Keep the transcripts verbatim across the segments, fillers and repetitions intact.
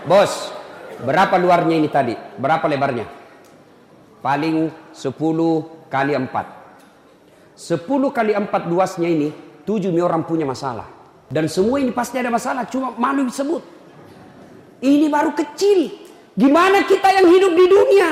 Bos, berapa luarnya ini tadi? Berapa lebarnya? Paling sepuluh kali empat. sepuluh kali empat luasnya ini, tujuh nih orang punya masalah. Dan semua ini pasti ada masalah, cuma malu disebut. Ini baru kecil. Gimana kita yang hidup di dunia?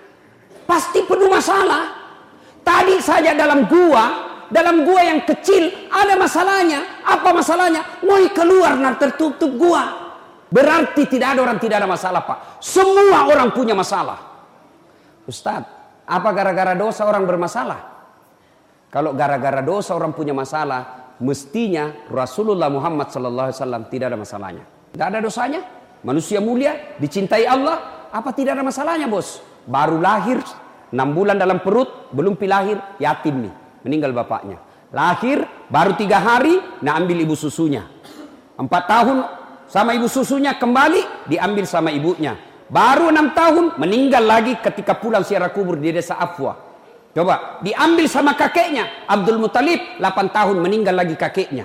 Pasti penuh masalah. Tadi saja dalam gua, dalam gua yang kecil ada masalahnya. Apa masalahnya? Mau keluar nah tertutup gua. Berarti tidak ada orang tidak ada masalah, Pak. Semua orang punya masalah. Ustadz, apa gara-gara dosa orang bermasalah? Kalau gara-gara dosa orang punya masalah, mestinya Rasulullah Muhammad sallallahu alaihi wasallam tidak ada masalahnya. Tidak ada dosanya. Manusia mulia, dicintai Allah. Apa tidak ada masalahnya, bos? Baru lahir, enam bulan dalam perut, belum pilahir, yatim nih. Meninggal bapaknya. Lahir, baru tiga hari, nah ambil ibu susunya. Empat tahun, sama ibu susunya kembali diambil sama ibunya. Baru enam tahun meninggal lagi ketika pulang ziarah kubur di desa Afwa. Coba diambil sama kakeknya Abdul Muthalib, delapan tahun meninggal lagi kakeknya.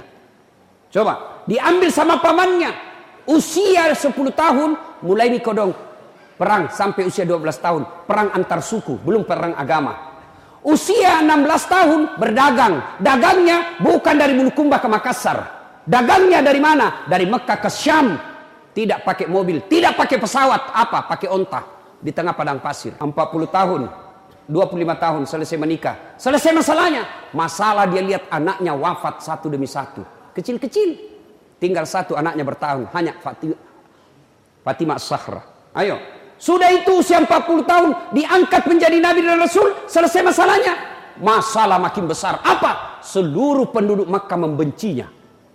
Coba diambil sama pamannya usia sepuluh tahun mulai dikodong perang sampai usia dua belas tahun, perang antar suku, belum perang agama. Usia enam belas tahun berdagang, dagangnya bukan dari Bulukumba ke Makassar. Dagangnya dari mana? Dari Mekah ke Syam. Tidak pakai mobil, tidak pakai pesawat. Apa? Pakai onta. Di tengah padang pasir. empat puluh tahun, dua puluh lima tahun selesai menikah. Selesai masalahnya. Masalah dia lihat anaknya wafat satu demi satu. Kecil-kecil. Tinggal satu anaknya bertahun. Hanya Fatimah, Fatimah As-Sahra. Ayo. Sudah itu usia empat puluh tahun. Diangkat menjadi Nabi dan Rasul. Selesai masalahnya. Masalah makin besar. Apa? Seluruh penduduk Makkah membencinya.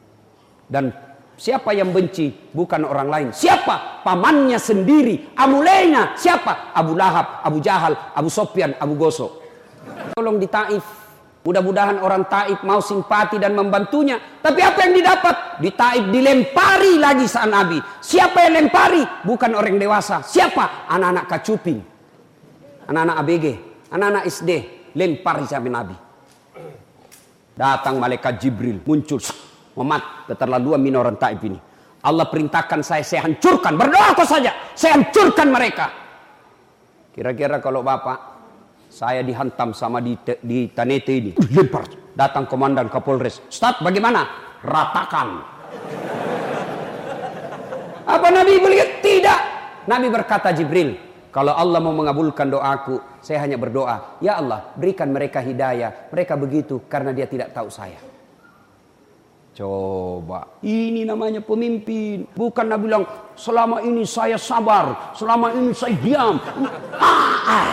Dan siapa yang benci? Bukan orang lain. Siapa? Pamannya sendiri. Amulenya. Siapa? Abu Lahab, Abu Jahal, Abu Sofyan, Abu Gosok. Tolong di Taif. Mudah-mudahan orang Taif mau simpati dan membantunya. Tapi apa yang didapat? Di Taif dilempari lagi saat Nabi. Siapa yang lempari? Bukan orang dewasa. Siapa? Anak-anak kacuping. Anak-anak A B G. Anak-anak S D. Lempari sama Nabi. Datang malaikat Jibril. Muncul. Muhammad, keterlaluan min orang Taif ini. Allah perintahkan saya, saya hancurkan. Berdoa kau saja, saya hancurkan mereka. Kira-kira kalau bapak, saya dihantam sama di, di Tanete ini, lempar. Datang komandan Kapolres. Ustaz, bagaimana? Ratakan. Apa Nabi melihat? Tidak. Nabi berkata Jibril, kalau Allah mau mengabulkan doaku, saya hanya berdoa, ya Allah, berikan mereka hidayah. Mereka begitu karena dia tidak tahu saya. Coba, ini namanya pemimpin. Bukan Nabi bilang, selama ini saya sabar, selama ini saya diam. Ah, ah.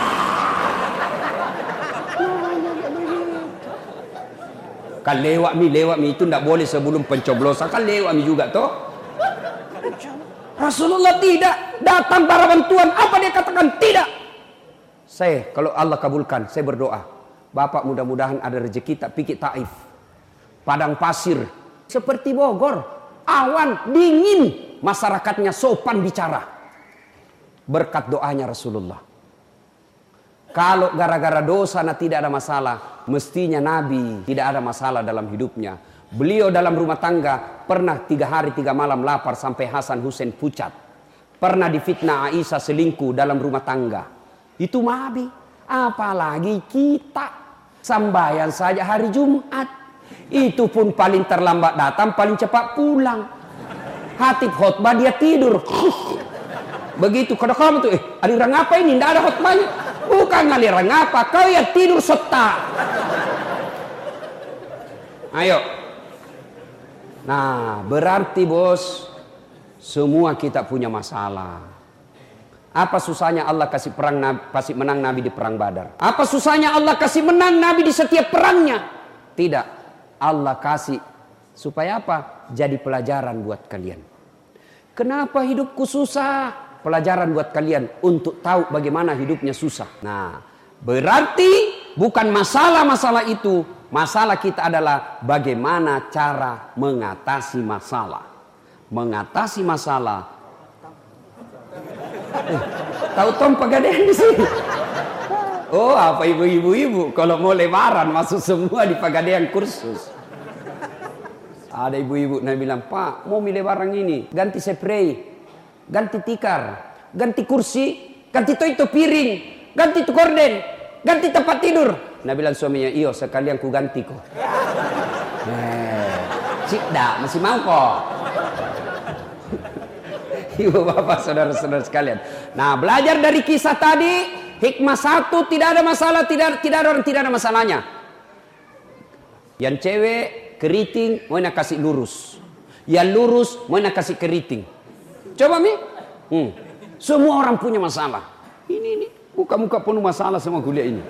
Kan lewat mi, lewat mi itu tidak boleh sebelum pencoblosan. Kan lewat mi juga toh. Rasulullah tidak datang para bantuan. Apa dia katakan? Tidak. Saya, kalau Allah kabulkan, saya berdoa. Bapak mudah-mudahan ada rezeki tak pikir Taif. Padang pasir. Seperti Bogor, awan, dingin, masyarakatnya sopan bicara. Berkat doanya Rasulullah. Kalau gara-gara dosa nah tidak ada masalah, mestinya Nabi tidak ada masalah dalam hidupnya. Beliau dalam rumah tangga pernah tiga hari tiga malam lapar sampai Hasan Hussein pucat. Pernah difitnah Aisyah selingkuh dalam rumah tangga. Itu Nabi. Apalagi kita sambayan saja hari Jumat. Itu pun paling terlambat datang, paling cepat pulang. Khatib khutbah dia tidur. Begitu kada kamu tuh, eh, aliran apa ini? Tidak ada khutbahnya. Bukan aliran apa, kau ya tidur serta. Ayo. Nah, berarti bos, semua kita punya masalah. Apa susahnya Allah kasih perang kasih menang Nabi di perang Badar? Apa susahnya Allah kasih menang Nabi di setiap perangnya? Tidak. Allah kasih supaya apa? Jadi pelajaran buat kalian. Kenapa hidupku susah? Pelajaran buat kalian untuk tahu bagaimana hidupnya susah. Nah, berarti bukan masalah-masalah itu. Masalah kita adalah bagaimana cara mengatasi masalah. Mengatasi masalah. Eh, tahu Tom Pegadaian di sini? Oh, apa ibu-ibu-ibu kalau mau lebaran masuk semua di Pegadaian kursus. Ada ibu-ibu yang bilang, Pak, mau milih barang ini, ganti spray. ganti tikar, ganti kursi, ganti itu piring, ganti itu korden, ganti tempat tidur. Nah bilang suaminya, iyo sekalian ku ganti kok. Eh, Cipda masih mau kok. Ibu bapak saudara-saudara sekalian. Nah belajar dari kisah tadi, hikmah satu, tidak ada masalah, tidak tidak ada orang tidak ada masalahnya. Yang cewek keriting, mau nak kasih lurus. Yang lurus mau nak kasih keriting. Coba mi, hmm. Semua orang punya masalah. Ini ini muka-muka penuh masalah semua kuliah ini.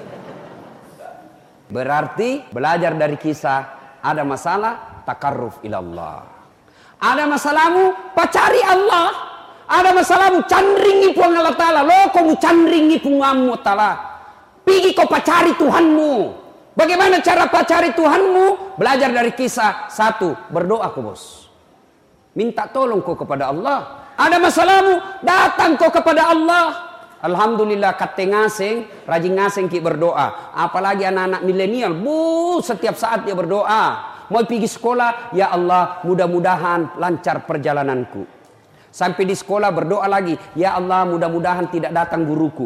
Berarti belajar dari kisah, ada masalah, takarruf ilallah. Ada masalahmu, pacari Allah. Ada masalahmu, candringi puang Allah Ta'ala. Lo kamu candringi puangmu Ta'ala. Pergi kau pacari Tuhanmu. Bagaimana cara pacari Tuhanmu? Belajar dari kisah. Satu, berdoa kau bos. Minta tolong kau kepada Allah. Ada masalahmu, datang kau kepada Allah. Alhamdulillah kate ngaseng, rajin ngaseng ki berdoa. Apalagi anak-anak milenial, bu setiap saat dia berdoa. Mau pergi sekolah, ya Allah mudah-mudahan lancar perjalananku. Sampai di sekolah berdoa lagi, ya Allah mudah-mudahan tidak datang guruku.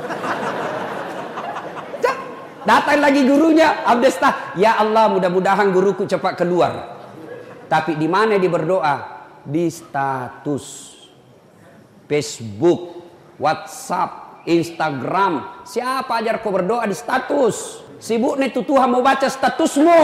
Datang lagi gurunya, abdestah, ya Allah mudah-mudahan guruku cepat keluar. Tapi di mana dia berdoa? Di status Facebook, WhatsApp, Instagram. Siapa ajar kau berdoa di status? Sibuk nih tuh Tuhan mau baca statusmu.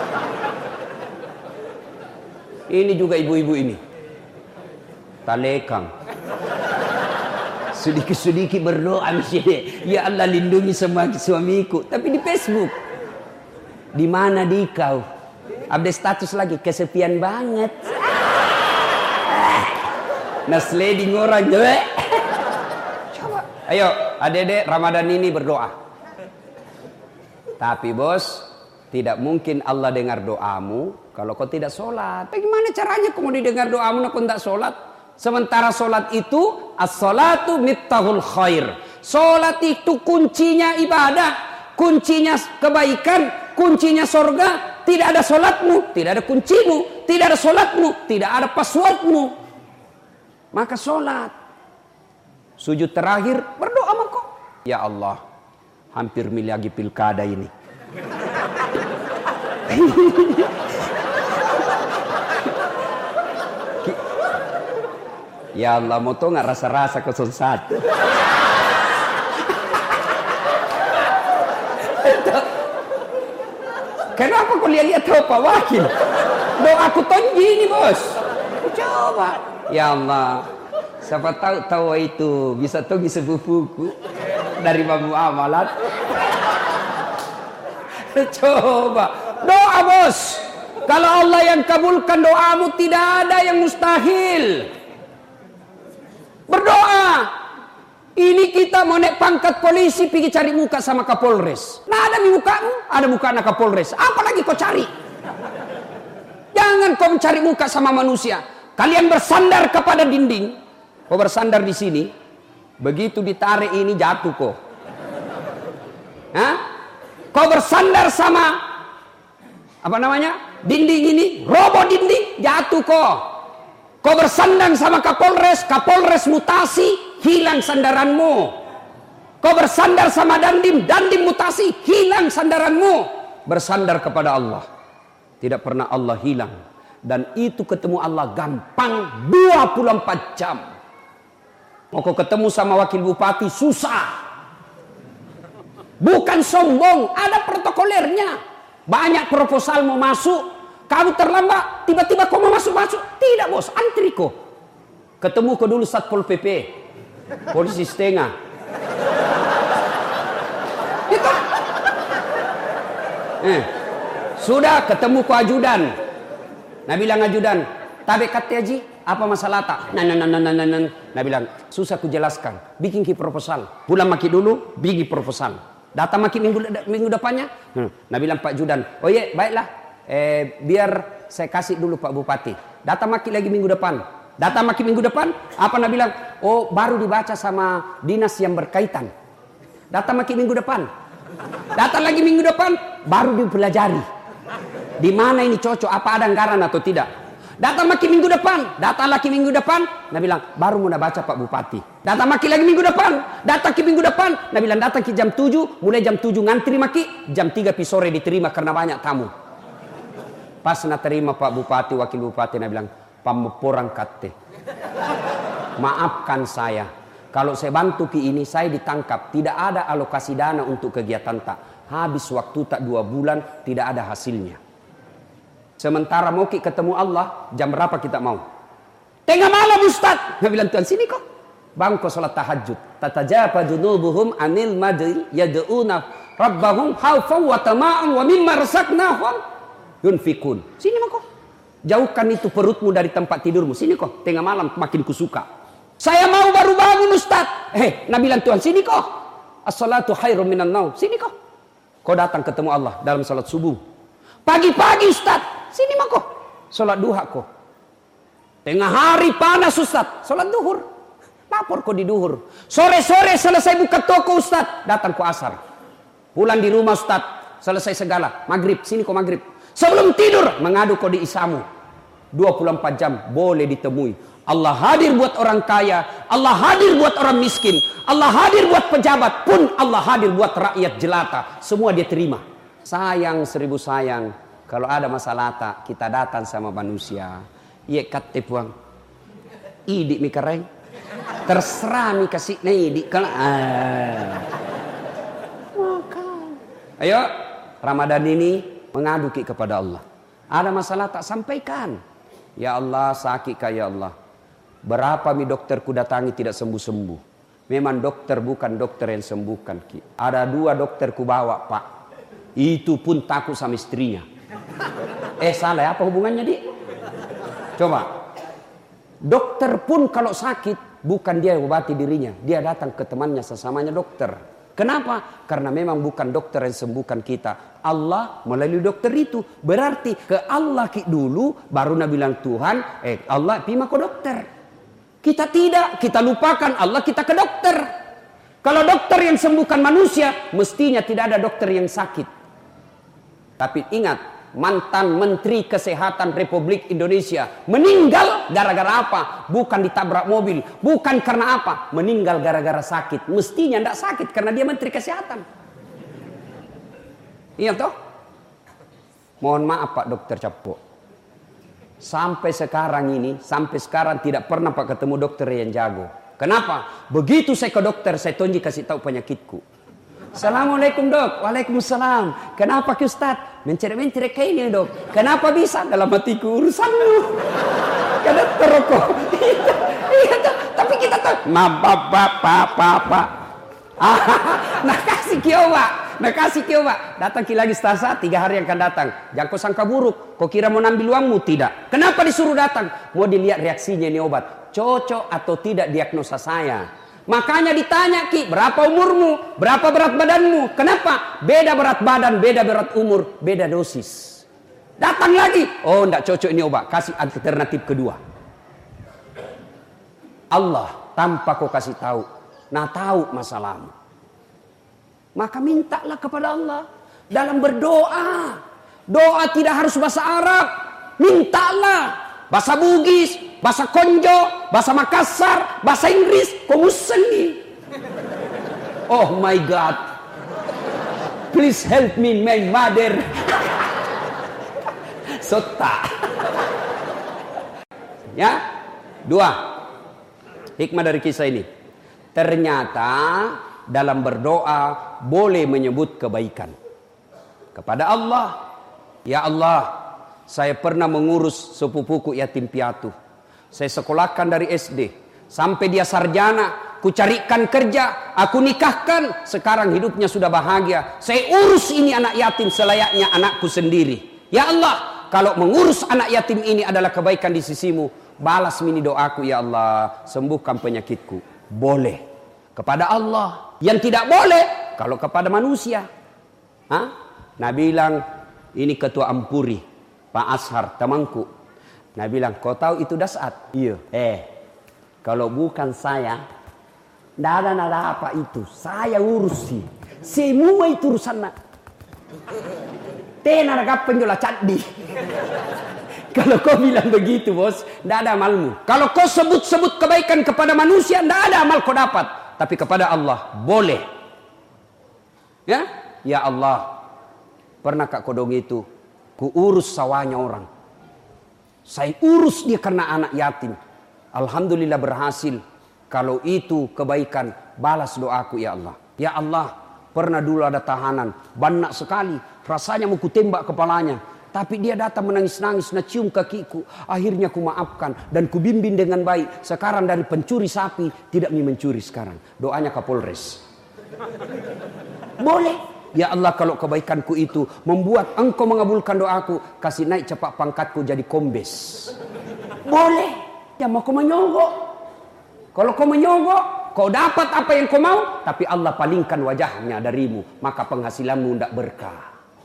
Ini juga ibu-ibu ini. Talekang. Sedikit-sedikit berdoa misalnya, ya Allah lindungi semua suamiku. Tapi di Facebook. Di mana di kau? Update status lagi, kesepian banget. Nah sliding orang. Coba. Ayo adek-adek Ramadan ini berdoa. Tapi bos, tidak mungkin Allah dengar doamu kalau kau tidak sholat. Bagaimana caranya kau mau didengar doamu kalau tidak sholat? Sementara sholat itu as-sholatu miftahul khair. Sholat itu kuncinya ibadah, kuncinya kebaikan, kuncinya surga. Tidak ada sholatmu, tidak ada kuncimu. Tidak ada sholatmu, tidak ada passwordmu. Maka sholat. Sujud terakhir berdoa maka. Ya Allah, hampir milih lagi pilkada ini. Ya Allah, mau tau nggak rasa-rasa kosong satu? Kenapa kau lihat-lihat tahu Pak Wakil? Doa aku tonji ini bos. Coba. Ya Allah, siapa tahu tahu itu bisa tongi sepupuku dari babu amalat. Coba doa bos. Kalau Allah yang kabulkan doamu, tidak ada yang mustahil. Berdoa. Ini kita mau naik pangkat polisi, pergi cari muka sama Kapolres. Nah ada di mukamu, ada muka anak Kapolres. Apalagi kau cari? Jangan kau mencari muka sama manusia. Kalian bersandar kepada dinding. Kau bersandar di sini. Begitu ditarik ini jatuh kau. Hah? Kau bersandar sama apa namanya? Dinding ini, roboh dinding, jatuh kau. Kau bersandar sama Kapolres, Kapolres mutasi. Hilang sandaranmu. Kau bersandar sama dandim, dandim mutasi, hilang sandaranmu. Bersandar kepada Allah. Tidak pernah Allah hilang. Dan itu ketemu Allah gampang dua puluh empat jam. Mau kau ketemu sama wakil bupati susah. Bukan sombong, ada protokolernya. Banyak proposal mau masuk, kamu terlambat, tiba-tiba kau mau masuk-masuk. Tidak bos, antri kau. Ketemu kau dulu Satpol P P. Polisi setengah. Itu. Eh, sudah ketemu ku ajudan. Nah bilang ajudan, tabe kate aji, apa masalah tak? Nah, nah, nah, nah, nah, nah. Nah bilang, susah ku jelaskan. Bikin ki proposal. Pulang maki dulu, bikin proposal. Datang maki minggu minggu depannya. Nah bilang Pak Judan, oh iya baiklah. Eh, biar saya kasih dulu Pak Bupati. Datang maki lagi minggu depan. Datang maki minggu depan, apa nak bilang? Oh, baru dibaca sama dinas yang berkaitan. Datang maki minggu depan. Datang lagi minggu depan, baru dipelajari. Di mana ini cocok, apa ada anggaran atau tidak. Datang lagi minggu depan, datang lagi minggu depan. Nah bilang, baru mau baca Pak Bupati. Datang lagi lagi minggu depan, datang ke minggu depan. Nah bilang, datang ke jam tujuh, mulai jam tujuh ngantri maki, jam tiga pi sore diterima karena banyak tamu. Pas na terima Pak Bupati, Wakil Bupati, nah bilang, pameporang kate. Maafkan saya. Kalau saya bantu ki ini, saya ditangkap. Tidak ada alokasi dana untuk kegiatan tak. Habis waktu tak dua bulan, tidak ada hasilnya. Sementara mau kita ketemu Allah, jam berapa kita mau? Tengah malam Ustaz. Dia bilang, Tuhan sini kok. Bang kau salat tahajud. Tatajafa junubuhum anil madri yad'una rabbahum khawfan wa tama'an wa mimma razaqnahum yunfikun. Sini mah kok. Jauhkan itu perutmu dari tempat tidurmu. Sini kok. Tengah malam makin kusuka. Saya mau baru bangun Ustaz. Eh, Nabi bilang, Tuhan sini kok. As-salatu khairum minan naum. Sini kok. Kau datang ketemu Allah dalam salat subuh. Pagi-pagi Ustaz. Sini mah kok. Salat duha kok. Tengah hari panas Ustaz. Salat duhur. Lapor kok di duhur. Sore-sore selesai buka toko Ustaz. Datang ke asar. Pulang di rumah Ustaz. Selesai segala. Maghrib. Sini kok maghrib. Sebelum tidur. Mengadu kok di isamu. dua puluh empat jam. Boleh ditemui. Allah hadir buat orang kaya. Allah hadir buat orang miskin. Allah hadir buat pejabat. Pun Allah hadir buat rakyat jelata. Semua dia terima. Sayang seribu sayang. Kalau ada masalah tak, kita datang sama manusia. Iya kate puang. Idik mi kereng. Terserah mi kasih na idik. Ah. Ayo, Ramadan ini mengadu kepada Allah. Ada masalah tak, sampaikan. Ya Allah, sakit kah ya Allah. Berapa mi dokter ku datangi tidak sembuh-sembuh. Memang dokter bukan dokter yang sembuhkan ki. Ada dua dokter ku bawa Pak. Itu pun takut sama istrinya. Eh salah, apa hubungannya di? Coba. Dokter pun kalau sakit, bukan dia yang obati dirinya. Dia datang ke temannya sesamanya dokter. Kenapa? Karena memang bukan dokter yang sembuhkan kita. Allah melalui dokter itu. Berarti ke Allah dulu, baru Nabi bilang Tuhan, eh Allah pima ke dokter. Kita tidak, kita lupakan Allah, kita ke dokter. Kalau dokter yang sembuhkan manusia, mestinya tidak ada dokter yang sakit. Tapi ingat, mantan Menteri Kesehatan Republik Indonesia meninggal gara-gara apa? Bukan ditabrak mobil, bukan karena apa? Meninggal gara-gara sakit. Mestinya tidak sakit karena dia Menteri Kesehatan. Iya toh? Mohon maaf Pak Dokter Capo. Sampai sekarang ini, sampai sekarang tidak pernah Pak ketemu dokter yang jago. Kenapa? Begitu saya ke dokter, saya tonji kasih tahu penyakitku. Assalamualaikum dok. Waalaikumsalam. Kenapa ke Ustaz? Mencari-mencari kayak ini dok. Kenapa bisa? Dalam hatiku urusanmu. Karena terokok. Iya tuh. Tapi kita tuh. Ma bapak papa pak. Nah kasih kioba. Nah kasih kioba. Datang ki lagi stasa. Tiga hari yang akan datang. Jangan kau sangka buruk. Kau kira mau ambil uangmu? Tidak. Kenapa disuruh datang? Mau dilihat reaksinya ini obat. Cocok atau tidak diagnosa saya. Makanya ditanya ki, berapa umurmu? Berapa berat badanmu? Kenapa? Beda berat badan, beda berat umur, beda dosis. Datang lagi. Oh, enggak cocok ini obat. Kasih alternatif kedua. Allah tanpa kau kasih tahu. Nah tahu masalahmu. Maka mintalah kepada Allah. Dalam berdoa. Doa tidak harus bahasa Arab. Mintalah. Bahasa Bugis, bahasa Konjo, bahasa Makassar, bahasa Inggris, komusen nih. Oh my God. Please help me, my mother. Sota. Ya, dua. Hikmah dari kisah ini. Ternyata dalam berdoa boleh menyebut kebaikan kepada Allah. Ya Allah, saya pernah mengurus sepupuku yatim piatu. Saya sekolahkan dari S D sampai dia sarjana. Ku carikan kerja, aku nikahkan. Sekarang hidupnya sudah bahagia. Saya urus ini anak yatim selayaknya anakku sendiri. Ya Allah, kalau mengurus anak yatim ini adalah kebaikan di sisimu, balas mini doaku ya Allah, sembuhkan penyakitku. Boleh kepada Allah. Yang tidak boleh kalau kepada manusia. Hah? Nabi bilang, ini ketua Ampuri, Pak Ashar, temanku. Nabi bilang, kau tahu itu Dasat? Iya. Eh, kalau bukan saya, tidak ada nada apa itu. Saya urusi. Semua itu urusan nak. Tena ada kapan jola cadi. Kalau kau bilang begitu bos, tidak ada amalmu. Kalau kau sebut-sebut kebaikan kepada manusia, tidak ada amal kau dapat. Tapi kepada Allah, boleh. Ya, ya Allah, pernah kak kodong itu, ku urus sawahnya orang. Saya urus dia karena anak yatim. Alhamdulillah berhasil. Kalau itu kebaikan, balas doaku ya Allah. Ya Allah, pernah dulu ada tahanan, banyak sekali. Rasanya mau kutembak kepalanya. Tapi dia datang menangis-nangis, nak cium kakiku. Akhirnya ku maafkan dan ku bimbing dengan baik. Sekarang dari pencuri sapi, tidak mau mencuri sekarang. Doanya Kapolres. Boleh. Ya Allah, kalau kebaikanku itu membuat engkau mengabulkan doaku, kasih naik cepat pangkatku jadi kombes. Boleh. Ya mau kau menyogok. Kalau kau menyogok, kau dapat apa yang kau mau, tapi Allah palingkan wajahnya darimu, maka penghasilanmu tidak berkah.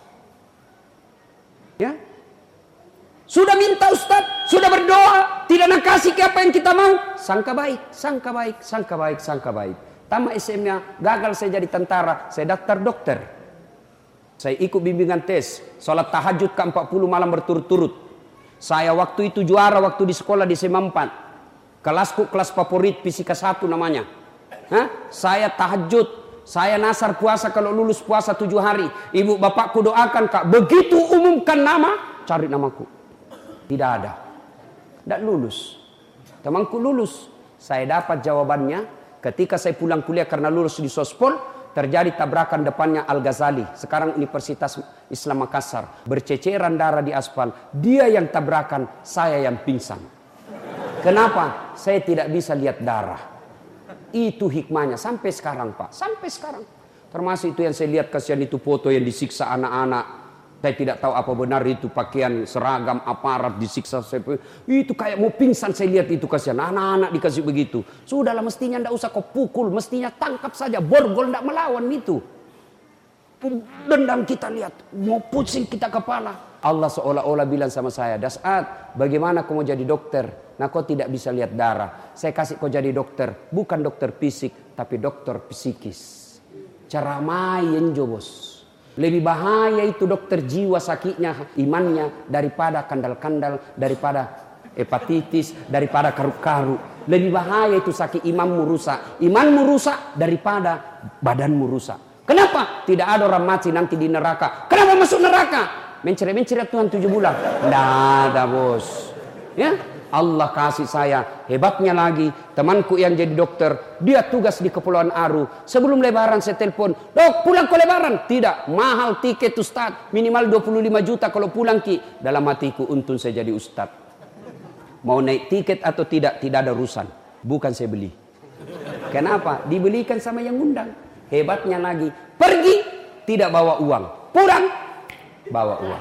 Ya, sudah minta Ustaz, sudah berdoa, tidak nak kasih ke apa yang kita mau. Sangka baik, sangka baik, sangka baik, sangka baik. Tamat S M-nya, gagal saya jadi tentara, saya daftar dokter. Saya ikut bimbingan tes, sholat tahajud ke empat puluh malam berturut-turut. Saya waktu itu juara waktu di sekolah di S M A empat. Kelasku kelas favorit fisika satu namanya. Hah? Saya tahajud. Saya nasar puasa kalau lulus puasa tujuh hari. Ibu bapakku doakan kak. Begitu umumkan nama, cari namaku. Tidak ada. Tidak lulus. Temanku lulus. Saya dapat jawabannya ketika saya pulang kuliah karena lulus di Sospol. Terjadi tabrakan depannya Al-Ghazali. Sekarang Universitas Islam Makassar. Berceceran darah di aspal. Dia yang tabrakan, saya yang pingsan. Kenapa? Saya tidak bisa lihat darah. Itu hikmahnya sampai sekarang Pak, sampai sekarang. Termasuk itu yang saya lihat kasihan itu foto yang disiksa anak-anak. Saya tidak tahu apa benar itu pakaian seragam aparat disiksa. Itu kayak mau pingsan saya lihat itu kasihan. Anak-anak dikasih begitu. Sudahlah mestinya tidak usah kau pukul, mestinya tangkap saja. Borgol tidak melawan itu. Dendam kita lihat, mau pusing kita kepala. Allah seolah-olah bilang sama saya, Das'ad, bagaimana kau mau jadi dokter? Nah kau tidak bisa lihat darah. Saya kasih kau jadi dokter, bukan dokter fisik, tapi dokter psikis. Cara main jo bos. Lebih bahaya itu dokter jiwa sakitnya, imannya, daripada kandal-kandal, daripada hepatitis, daripada karu-karu. Lebih bahaya itu sakit imanmu rusak. Imanmu rusak daripada badanmu rusak. Kenapa? Tidak ada orang mati nanti di neraka. Kenapa masuk neraka? Mencari-mencari Tuhan tujuh bulan. Tidak ada bos. Ya, Allah kasih saya. Hebatnya lagi, temanku yang jadi dokter, dia tugas di Kepulauan Aru. Sebelum lebaran saya telepon, dok pulang ke lebaran. Tidak, mahal tiket Ustaz. Minimal dua puluh lima juta kalau pulang ki. Dalam hatiku, untung saya jadi Ustaz. Mau naik tiket atau tidak, tidak ada urusan. Bukan saya beli. Kenapa? Dibelikan sama yang undang. Hebatnya lagi, pergi tidak bawa uang, pulang bawa uang.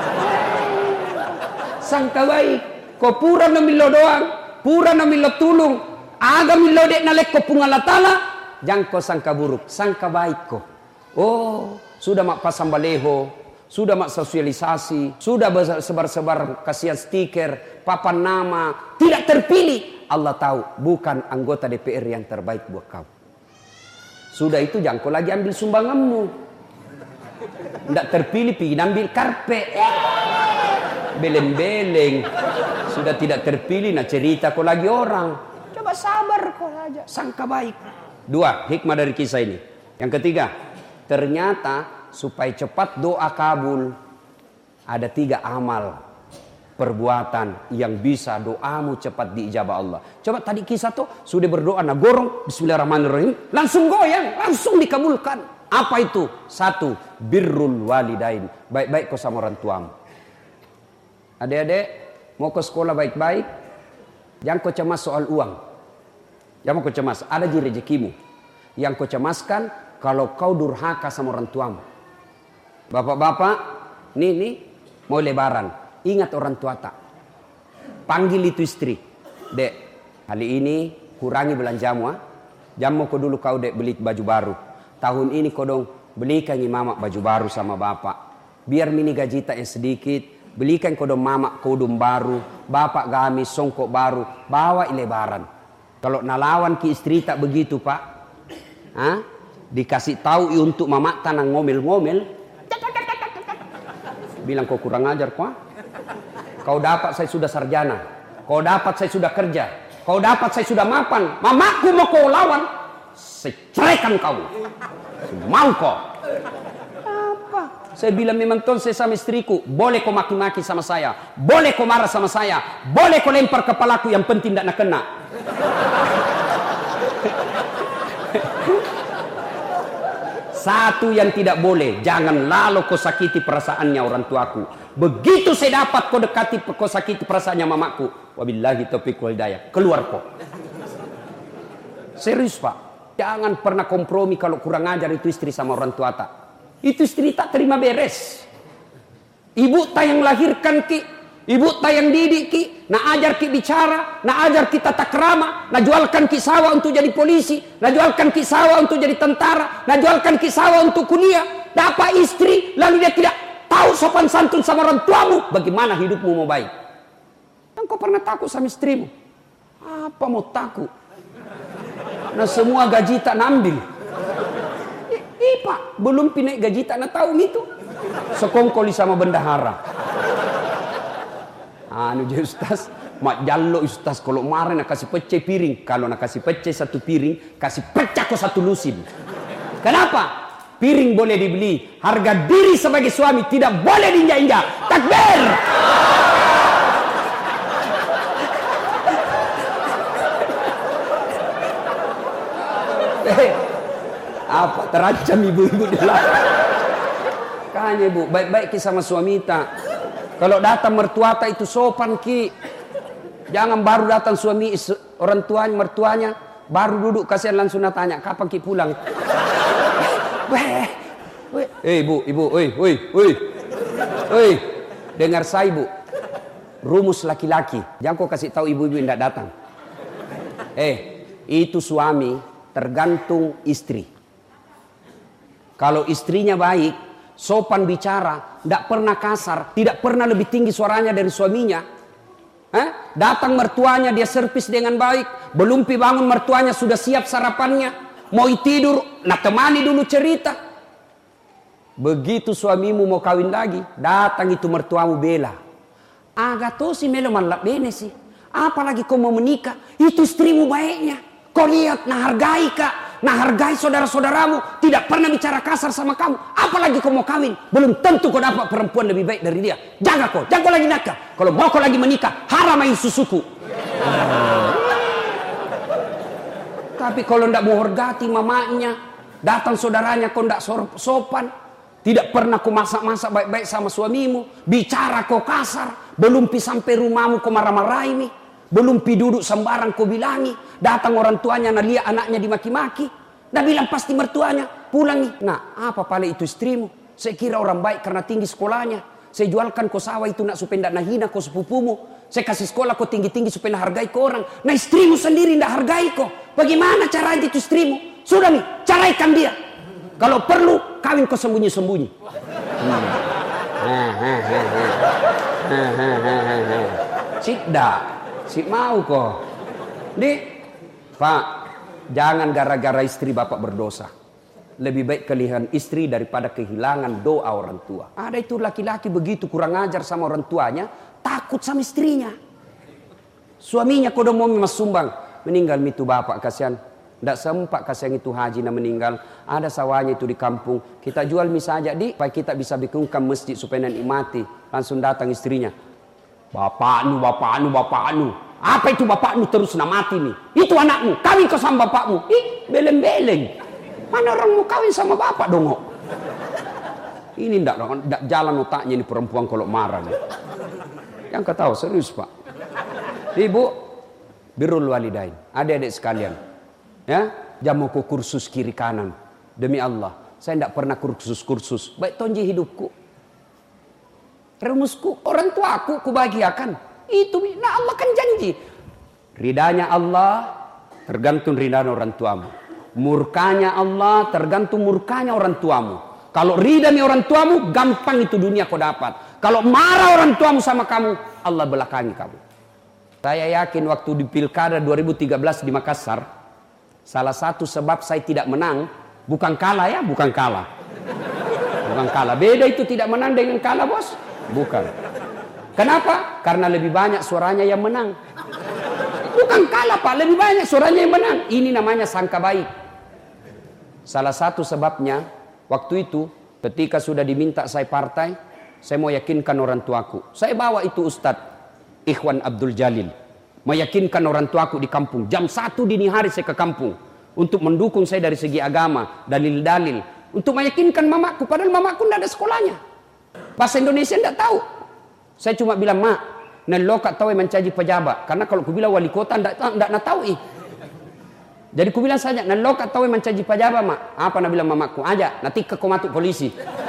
Sangka baik, kau pura namilo doang, pura namilo tulung, aga milo dek nalek ko pungalatala, jangan kau sangka buruk, sangka baik kau. Oh, sudah mak pasang baleho, sudah mak sosialisasi, sudah sebar-sebar kasihan stiker, papan nama, tidak terpilih. Allah tahu, bukan anggota D P R yang terbaik buat kau. Sudah itu jangan kau lagi ambil sumbanganmu. Tidak terpilih, pergi ambil karpe. Beleng-beleng. Sudah tidak terpilih, nak cerita kau lagi orang. Coba sabar kau saja, sangka baik. Dua, hikmah dari kisah ini. Yang ketiga, ternyata supaya cepat doa kabul, ada tiga amal perbuatan yang bisa doamu cepat diijabah Allah. Coba tadi kisah tuh sudah berdoa nak gorong bismillahirrahmanirrahim langsung goyang, langsung dikabulkan. Apa itu? Satu, birrul walidain. Baik-baik kau sama orang tuamu. Adik-adik mau ke sekolah baik-baik, jangan kau cemas soal uang. Jangan kau cemas, ada je rezekimu. Yang kau cemaskan kalau kau durhaka sama orang tuamu. Bapak-bapak, nih nih mau lebaran. Ingat orang tua tak. Panggil itu istri. Dek, kali ini kurangi belanjamu. Ha? Jamu kau dulu kau dek beli baju baru. Tahun ini kau dong belikan mama baju baru sama bapak. Biar mini gaji tak yang sedikit. Belikan kau dong mama kodum baru. Bapak gamis songkok baru. Bawa lebaran. Kalau nalawan ki istri tak begitu pak. Ha? Dikasih tahu untuk mama tanang ngomel-ngomel. Bilang kau kurang ajar kau. Kau dapat saya sudah sarjana. Kau dapat saya sudah kerja. Kau dapat saya sudah mapan. Mamaku mau kau lawan, saya ceraikan kau. Mau kau? Apa? Saya bilang memang tuan saya sama istriku. Boleh kau maki-maki sama saya. Boleh kau marah sama saya. Boleh kau lempar kepalaku. Yang penting tidak nak kena. Satu yang tidak boleh, jangan lalu kau sakiti perasaannya orang tuaku. Begitu saya dapat kau dekati, kau sakiti perasaannya mamaku. Wabillahi taufiq wal hidayah. Keluar kau. Serius pak, jangan pernah kompromi kalau kurang ajar itu istri sama orang tua tak. Itu istri tak terima beres. Ibu tak yang melahirkan ki, ibu tak yang didik ki, nak ajar ki bicara, nak ajar ki tata krama, nak jualkan ki sawah untuk jadi polisi, nak jualkan ki sawah untuk jadi tentara, nak jualkan ki sawah untuk kuliah. Dapat istri, lalu dia tidak tahu sopan santun sama orang tuamu. Bagaimana hidupmu mau baik? Yang kau pernah takut sama istrimu? Apa mau takut? Nah semua gaji tak nambil. Eh pak, belum pinaik gaji tak nak tahu itu. Sekongkoli sama bendahara. Anu je ustaz, mak jallo ustaz kalau marah nak kasih pecah piring, kalau nak kasih pecah satu piring, kasih pecah kau satu lusin. Kenapa? Piring boleh dibeli, harga diri sebagai suami tidak boleh diinjak-injak. Takbir. Eh, apa terancam ibu-ibu di belakang? Kayaknya ibu, baik-baik ki sama suami tak. Kalau datang mertua tak itu sopan ki. Jangan baru datang suami orang tuanya mertuanya baru duduk kasihan langsung tanya kapan ki pulang. Weh, weh, eh ibu, ibu, oi, oi, oi, oi, dengar saya ibu. Rumus laki-laki, jangan kau kasih tahu ibu-ibu yang tidak datang. Eh, itu suami tergantung istri. Kalau istrinya baik, sopan bicara, tidak pernah kasar, tidak pernah lebih tinggi suaranya dari suaminya. Eh? Datang mertuanya dia servis dengan baik, belum pi bangun mertuanya sudah siap sarapannya, mau tidur, nak temani dulu cerita. Begitu suamimu mau kawin lagi, datang itu mertuamu bela. Agak tuh si melo malap bene sih. Apalagi kau mau menikah, itu istrimu baiknya. Kau lihat, nah hargai kak. Nah hargai saudara-saudaramu, tidak pernah bicara kasar sama kamu. Apalagi kau mau kawin, belum tentu kau dapat perempuan lebih baik dari dia. Jaga kau, jangan kau lagi nakal. Kalau mau kau lagi menikah, haram main susuku. Tapi kalau tidak mau horgati mamanya, datang saudaranya kau tidak sopan, tidak pernah kau masak-masak baik-baik sama suamimu, bicara kau kasar, belum pi sampai rumahmu kau marah-marahi nih. Belum pi duduk sembarang kau bilangi. Datang orang tuanya, nah lihat anaknya dimaki-maki. Nah bilang pasti mertuanya, pulang nih. Nah apa paling itu istrimu? Saya kira orang baik karena tinggi sekolahnya. Saya jualkan kau sawah itu nak supaya tidak nahina kau sepupumu. Saya kasih sekolah kau tinggi-tinggi supaya nak hargai kau orang. Nah istrimu sendiri tidak hargai kau. Bagaimana caranya itu istrimu? Sudah nih, caraikan dia. Kalau perlu, kawin kau sembunyi-sembunyi. Tidak. Si mau kok. Dik, Pak, jangan gara-gara istri bapak berdosa. Lebih baik kehilangan istri daripada kehilangan doa orang tua. Ada itu laki-laki begitu kurang ajar sama orang tuanya, takut sama istrinya. Suaminya kau mau mas sumbang, meninggal itu bapak kasihan. Tidak sempat kasihan itu haji na meninggal. Ada sawahnya itu di kampung. Kita jual mie saja, Dik, supaya kita bisa bikinkan masjid supaya nikmati. Langsung datang istrinya. Bapakmu, bapakmu, bapakmu. Apa itu bapakmu terus nak mati nih? Itu anakmu, kawin kau sama bapakmu. Ih, beleng-beleng. Mana orang mau kawin sama bapak dong? Ini ndak ndak jalan otaknya ini perempuan kalau marah nih. Yang kau tahu serius pak. Ibu, birrul walidain. Adik-adik sekalian, ya, jamu ku kursus kiri kanan. Demi Allah, saya ndak pernah kursus-kursus. Baik tonji hidupku. Rumusku, orang tua aku kubahagiakan. Itu, nah Allah kan janji. Ridanya Allah tergantung ridha orang tuamu. Murkanya Allah tergantung murkanya orang tuamu. Kalau ridhanya orang tuamu, gampang itu dunia kau dapat. Kalau marah orang tuamu sama kamu, Allah belakangi kamu. Saya yakin waktu di Pilkada dua ribu tiga belas di Makassar, salah satu sebab saya tidak menang, bukan kalah ya, bukan kalah. Bukan kalah. Beda itu tidak menang dengan kalah bos. Bukan. Kenapa? Karena lebih banyak suaranya yang menang. Bukan kalah Pak, lebih banyak suaranya yang menang. Ini namanya sangka baik. Salah satu sebabnya, waktu itu ketika sudah diminta saya partai, saya mau yakinkan orang tuaku. Saya bawa itu Ustadz Ikhwan Abdul Jalil, meyakinkan orang tuaku di kampung. Jam satu dini hari saya ke kampung untuk mendukung saya dari segi agama, dalil-dalil, untuk meyakinkan mamaku. Padahal mamaku tidak ada sekolahnya, bahasa Indonesia tidak tahu. Saya cuma bilang, mak, nelokat tahu mencaji pejabat. Karena kalau ku bilang wali kota tidak tidak tahu ih. Jadi ku bilang saja, nelokat tahu mencaji pejabat, mak. Apa nak bilang mamaku? Aja, nanti ke komatuk polisi.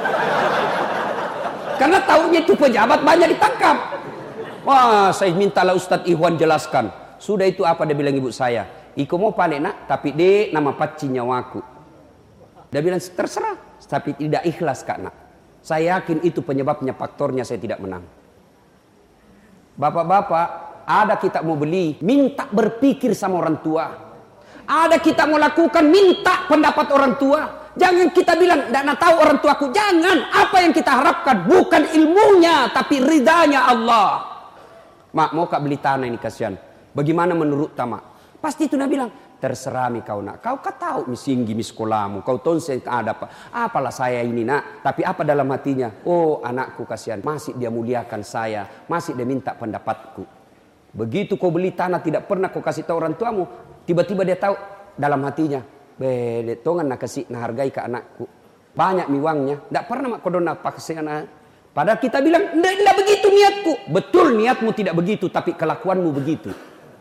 Karena tahunya itu pejabat banyak ditangkap. Wah, saya mintalah Ustadz Ikhwan jelaskan. Sudah itu apa dia bilang ibu saya? Iko mau paling nak, tapi de nama paci nyawaku. Dia bilang terserah, tapi tidak ikhlas kak nak. Saya yakin itu penyebabnya, faktornya saya tidak menang. Bapak-bapak, ada kita mau beli, minta berpikir sama orang tua. Ada kita mau lakukan, minta pendapat orang tua. Jangan kita bilang, tidak tahu orang tuaku. Jangan, apa yang kita harapkan bukan ilmunya, tapi ridhanya Allah. Mak, mau kak beli tanah ini kasihan. Bagaimana menurut tamak? Pasti itu nak bilang, terserah mi kau nak. Kau kau tahu mi singgi mi sekolahmu. Kau tonsen ada apa? Apalah saya ini nak. Tapi apa dalam hatinya? Oh anakku kasihan. Masih dia muliakan saya. Masih dia minta pendapatku. Begitu kau beli tanah tidak pernah kau kasih tahu orang tuamu. Tiba-tiba dia tahu dalam hatinya. Bede tongan nak kasih nak hargai ke anakku. Banyak mi uangnya. Tidak pernah mak kau dona paksa anak. Padahal kita bilang, tidak begitu niatku. Betul niatmu tidak begitu, tapi kelakuanmu begitu.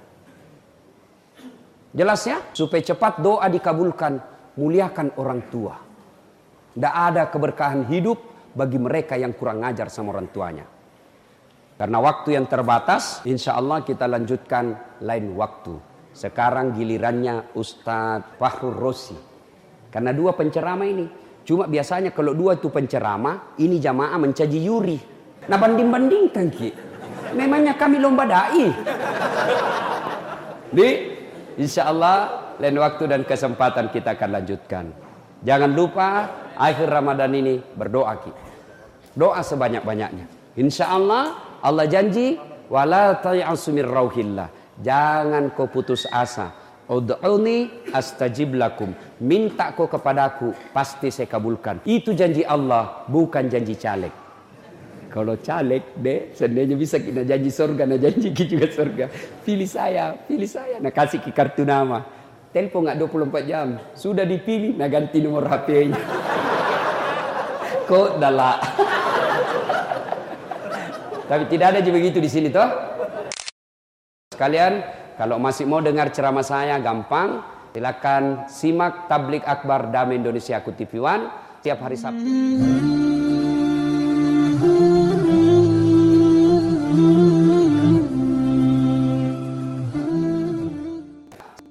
Jelas ya? Supaya cepat doa dikabulkan, muliakan orang tua. Tidak ada keberkahan hidup bagi mereka yang kurang ajar sama orang tuanya. Karena waktu yang terbatas, insya Allah kita lanjutkan lain waktu. Sekarang gilirannya Ustadz Fahrul Rosi. Karena dua penceramah ini. Cuma biasanya kalau dua itu penceramah, ini jamaah mencaji yuri. Nah banding-bandingkan ki. Memangnya kami lomba dai. Di, insya Allah lain waktu dan kesempatan kita akan lanjutkan. Jangan lupa akhir Ramadan ini berdoa ki. Doa sebanyak-banyaknya. Insya Allah Allah janji wala ta'asu mir rauhillah. Jangan kau putus asa. Ud'uni astajib lakum. Minta kau kepadaku, pasti saya kabulkan. Itu janji Allah, bukan janji caleg. Kalau caleg, deh, seandainya bisa kita janji surga, nah janji kita juga surga. Pilih saya, pilih saya. Nah kasih ke kartu nama. Telepon nggak dua puluh empat jam. Sudah dipilih, nah ganti nomor H P-nya. Kok dalak. Tapi tidak ada juga begitu di sini toh. Sekalian, kalau masih mau dengar ceramah saya gampang, silakan simak Tablik Akbar Damai Indonesia Aku T V One tiap hari Sabtu.